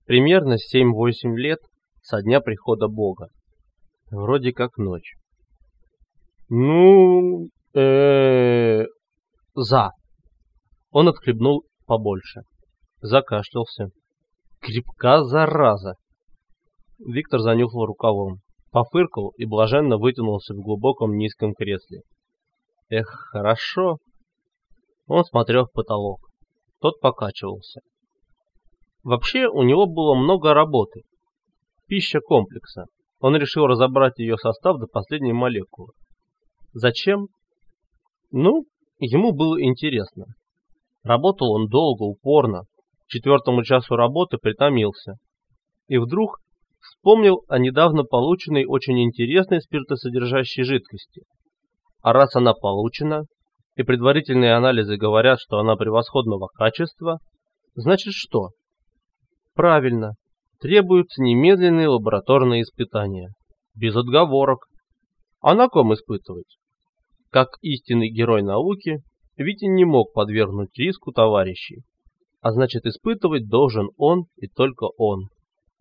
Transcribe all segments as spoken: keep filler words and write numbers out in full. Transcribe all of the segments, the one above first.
Примерно семь-восемь лет со дня прихода Бога. Вроде как ночь. Ну, э, за. Он отхлебнул побольше. Закашлялся. Крепка зараза. Виктор занюхал рукавом, пофыркал и блаженно вытянулся в глубоком низком кресле. Эх, хорошо. Он смотрел в потолок. Тот покачивался. Вообще у него было много работы. Пища комплекса. Он решил разобрать ее состав до последней молекулы. Зачем? Ну, ему было интересно. Работал он долго, упорно. К четвертому часу работы притомился. И вдруг вспомнил о недавно полученной очень интересной спиртосодержащей жидкости. А раз она получена, и предварительные анализы говорят, что она превосходного качества, значит что? Правильно, требуются немедленные лабораторные испытания. Без отговорок. А на ком испытывать? Как истинный герой науки, Витя не мог подвергнуть риску товарищей. А значит, испытывать должен он и только он.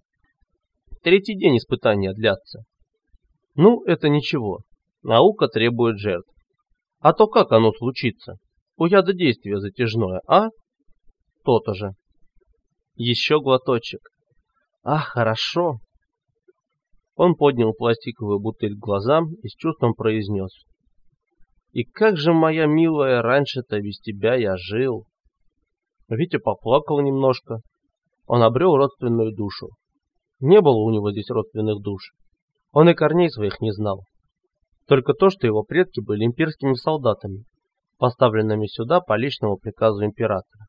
Третий день испытания длятся. Ну, это ничего. Наука требует жертв. А то как оно случится? У яда действие затяжное, а? То-то же. Еще глоточек. Ах, хорошо. Он поднял пластиковую бутыль к глазам и с чувством произнес. И как же, моя милая, раньше-то без тебя я жил. Витя поплакал немножко. Он обрел родственную душу. Не было у него здесь родственных душ. Он и корней своих не знал. Только то, что его предки были имперскими солдатами, поставленными сюда по личному приказу императора.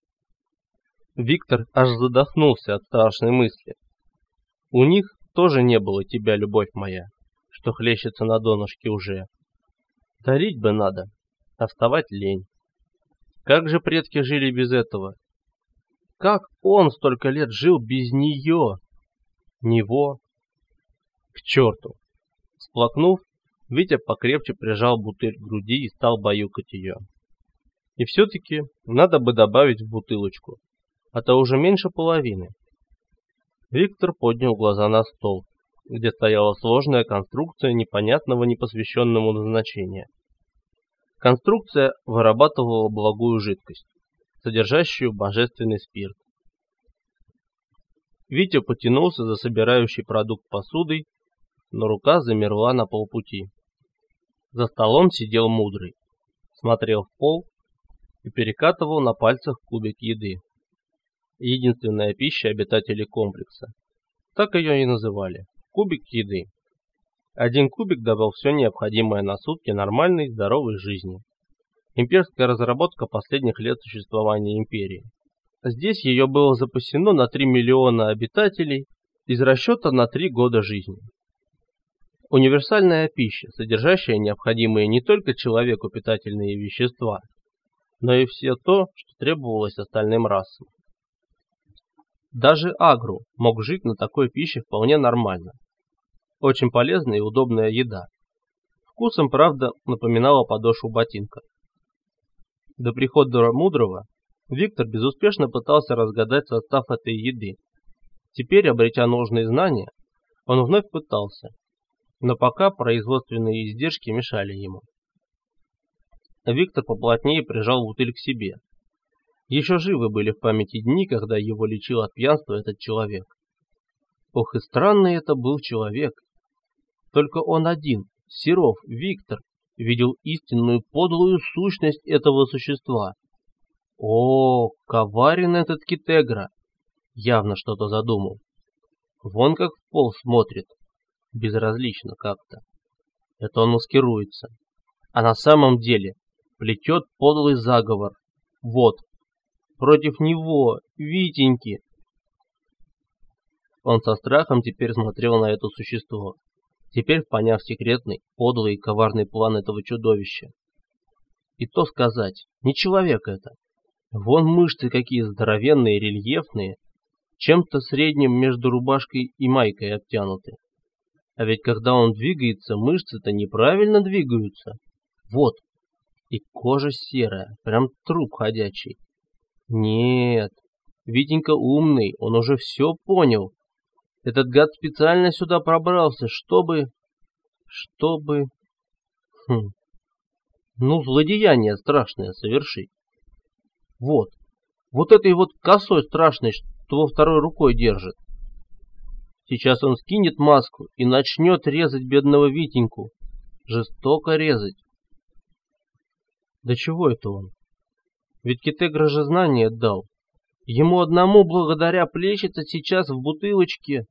Виктор аж задохнулся от страшной мысли. У них тоже не было тебя, любовь моя, что хлещется на донышке уже. Дарить бы надо, а вставать лень. Как же предки жили без этого? Как он столько лет жил без нее? Него? К черту! Сплакнув, Витя покрепче прижал бутыль к груди и стал баюкать ее. И все-таки надо бы добавить в бутылочку, а то уже меньше половины. Виктор поднял глаза на стол, где стояла сложная конструкция непонятного непосвященному назначения. Конструкция вырабатывала благую жидкость, содержащую божественный спирт. Витя потянулся за собирающий продукт посудой, но рука замерла на полпути. За столом сидел мудрый, смотрел в пол и перекатывал на пальцах кубик еды. Единственная пища обитателей комплекса. Так ее и называли. Кубик еды. Один кубик давал все необходимое на сутки нормальной, здоровой жизни. Имперская разработка последних лет существования империи. Здесь ее было запасено на три миллиона обитателей из расчета на три года жизни. Универсальная пища, содержащая необходимые не только человеку питательные вещества, но и все то, что требовалось остальным расам. Даже агру мог жить на такой пище вполне нормально. Очень полезная и удобная еда. Вкусом, правда, напоминала подошву ботинка. До прихода мудрого Виктор безуспешно пытался разгадать состав этой еды. Теперь, обретя нужные знания, он вновь пытался, но пока производственные издержки мешали ему. Виктор поплотнее прижал бутыль к себе. Еще живы были в памяти дни, когда его лечил от пьянства этот человек. Ох, и странный это был человек. Только он один, Серов, Виктор, видел истинную подлую сущность этого существа. О, коварен этот Китегра! Явно что-то задумал. Вон как в пол смотрит. Безразлично как-то. Это он маскируется. А на самом деле плетет подлый заговор. Вот. Против него, Витеньки. Он со страхом теперь смотрел на это существо. Теперь поняв секретный, подлый и коварный план этого чудовища. И то сказать, не человек это. Вон мышцы какие здоровенные, рельефные, чем-то средним между рубашкой и майкой обтянуты. А ведь когда он двигается, мышцы-то неправильно двигаются. Вот. И кожа серая, прям труп ходячий. Нет, Витенька умный, он уже все понял. Этот гад специально сюда пробрался, чтобы... Чтобы... Хм... Ну, злодеяние страшное совершить. Вот. Вот этой вот косой страшной, что во второй рукой держит. Сейчас он скинет маску и начнет резать бедного Витеньку. Жестоко резать. Да чего это он? Ведь Китегра же знание дал. Ему одному благодаря плещется сейчас в бутылочке.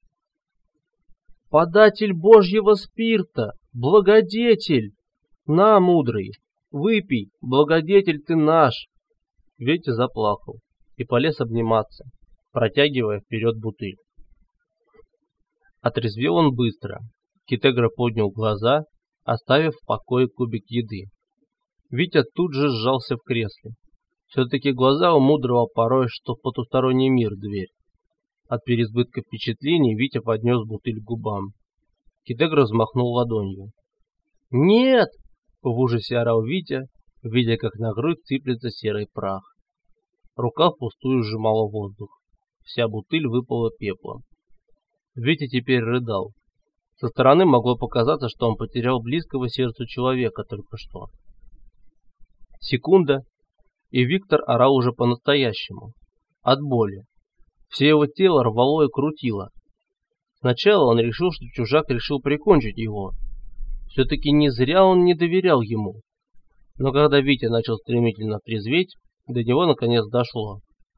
Податель Божьего спирта, благодетель. На, мудрый, выпей, благодетель ты наш. Витя заплакал и полез обниматься, протягивая вперед бутыль. Отрезвел он быстро. Китегра поднял глаза, оставив в покое кубик еды. Витя тут же сжался в кресле. Все-таки глаза у мудрого порой, что в потусторонний мир дверь. От переизбытка впечатлений Витя поднес бутыль к губам. Китегра взмахнул ладонью. «Нет!» — в ужасе орал Витя, видя, как на грудь сыплется серый прах. Рука впустую сжимала воздух. Вся бутыль выпала пеплом. Витя теперь рыдал. Со стороны могло показаться, что он потерял близкого сердцу человека только что. Секунда, и Виктор орал уже по-настоящему. От боли. Все его тело рвало и крутило. Сначала он решил, что чужак решил прикончить его. Все-таки не зря он не доверял ему. Но когда Витя начал стремительно трезветь, до него наконец дошло.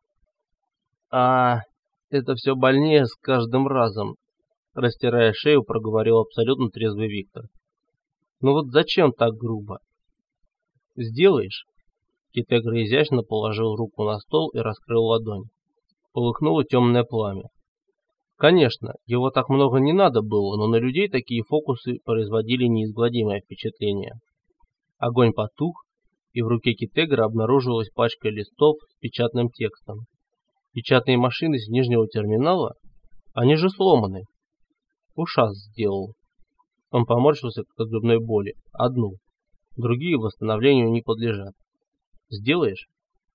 «А, это все больнее с каждым разом», — растирая шею, проговорил абсолютно трезвый Виктор. «Ну вот зачем так грубо?» «Сделаешь?» Китегра изящно положил руку на стол и раскрыл ладонь. Полыхнуло темное пламя. Конечно, его так много не надо было, но на людей такие фокусы производили неизгладимое впечатление. Огонь потух, и в руке Китегра обнаружилась пачка листов с печатным текстом. Печатные машины с нижнего терминала? Они же сломаны. Ушас сделал. Он поморщился от зубной боли. Одну. Другие восстановлению не подлежат. Сделаешь?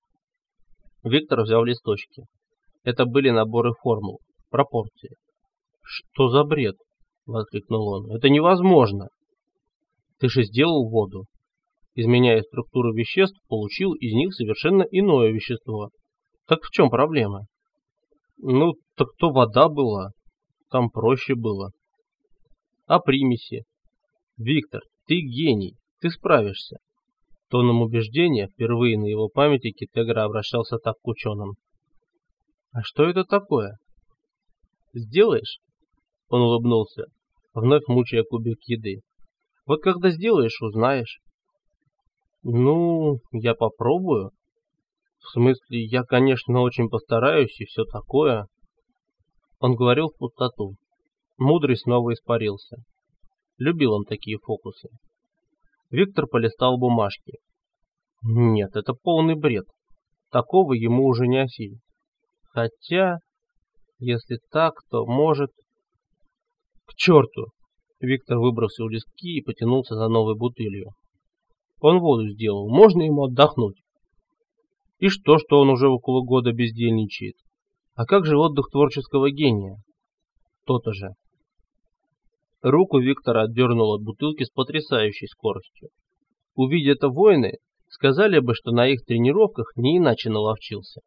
Виктор взял листочки. Это были наборы формул, пропорции. Что за бред? Воскликнул он. Это невозможно. Ты же сделал воду. Изменяя структуру веществ, получил из них совершенно иное вещество. Так в чем проблема? Ну, так то вода была. Там проще было. А примеси? Виктор, ты гений. Ты справишься. Тоном убеждения, впервые на его памяти Китегра обращался так к ученым. А что это такое? Сделаешь? Он улыбнулся, вновь мучая кубик еды. Вот когда сделаешь, узнаешь. Ну, я попробую. В смысле, я, конечно, очень постараюсь и все такое. Он говорил в пустоту. Мудрый снова испарился. Любил он такие фокусы. Виктор полистал бумажки. Нет, это полный бред. Такого ему уже не осилить. Хотя, если так, то может... К черту! Виктор выбросил листки и потянулся за новой бутылью. Он воду сделал, можно ему отдохнуть. И что, что он уже около года бездельничает? А как же отдых творческого гения? То-то же. Руку Виктора отдернуло от бутылки с потрясающей скоростью. Увидя это воины, сказали бы, что на их тренировках не иначе наловчился.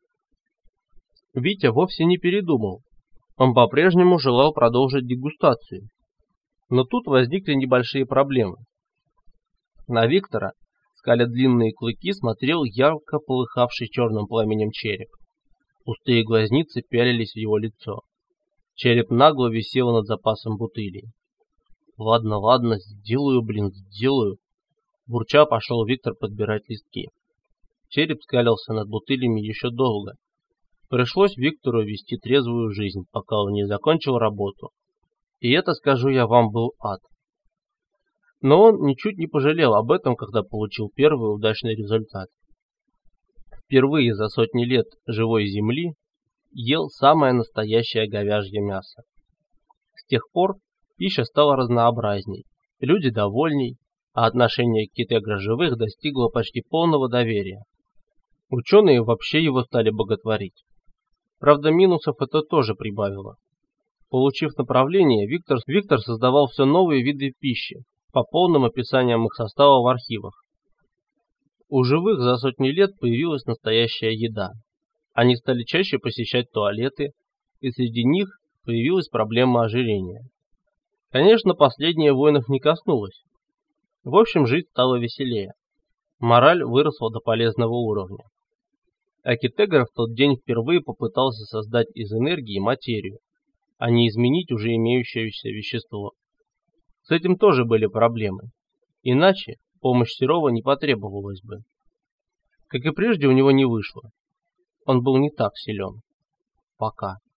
Витя вовсе не передумал. Он по-прежнему желал продолжить дегустацию. Но тут возникли небольшие проблемы. На Виктора, скаля длинные клыки, смотрел ярко полыхавший черным пламенем череп. Пустые глазницы пялились в его лицо. Череп нагло висел над запасом бутылей. Ладно, ладно, сделаю, блин, сделаю. Бурча пошел Виктор подбирать листки. Череп скалился над бутылями еще долго. Пришлось Виктору вести трезвую жизнь, пока он не закончил работу. И это, скажу я вам, был ад. Но он ничуть не пожалел об этом, когда получил первый удачный результат. Впервые за сотни лет живой земли ел самое настоящее говяжье мясо. С тех пор пища стала разнообразней, люди довольней, а отношение к Китегра живых достигло почти полного доверия. Ученые вообще его стали боготворить. Правда, минусов это тоже прибавило. Получив направление, Виктор, Виктор создавал все новые виды пищи, по полным описаниям их состава в архивах. У живых за сотни лет появилась настоящая еда. Они стали чаще посещать туалеты, и среди них появилась проблема ожирения. Конечно, последнее воинов не коснулось. В общем, жить стало веселее. Мораль выросла до полезного уровня. Акитегра в тот день впервые попытался создать из энергии материю, а не изменить уже имеющееся вещество. С этим тоже были проблемы. Иначе помощь Серова не потребовалась бы. Как и прежде, у него не вышло. Он был не так силен. Пока.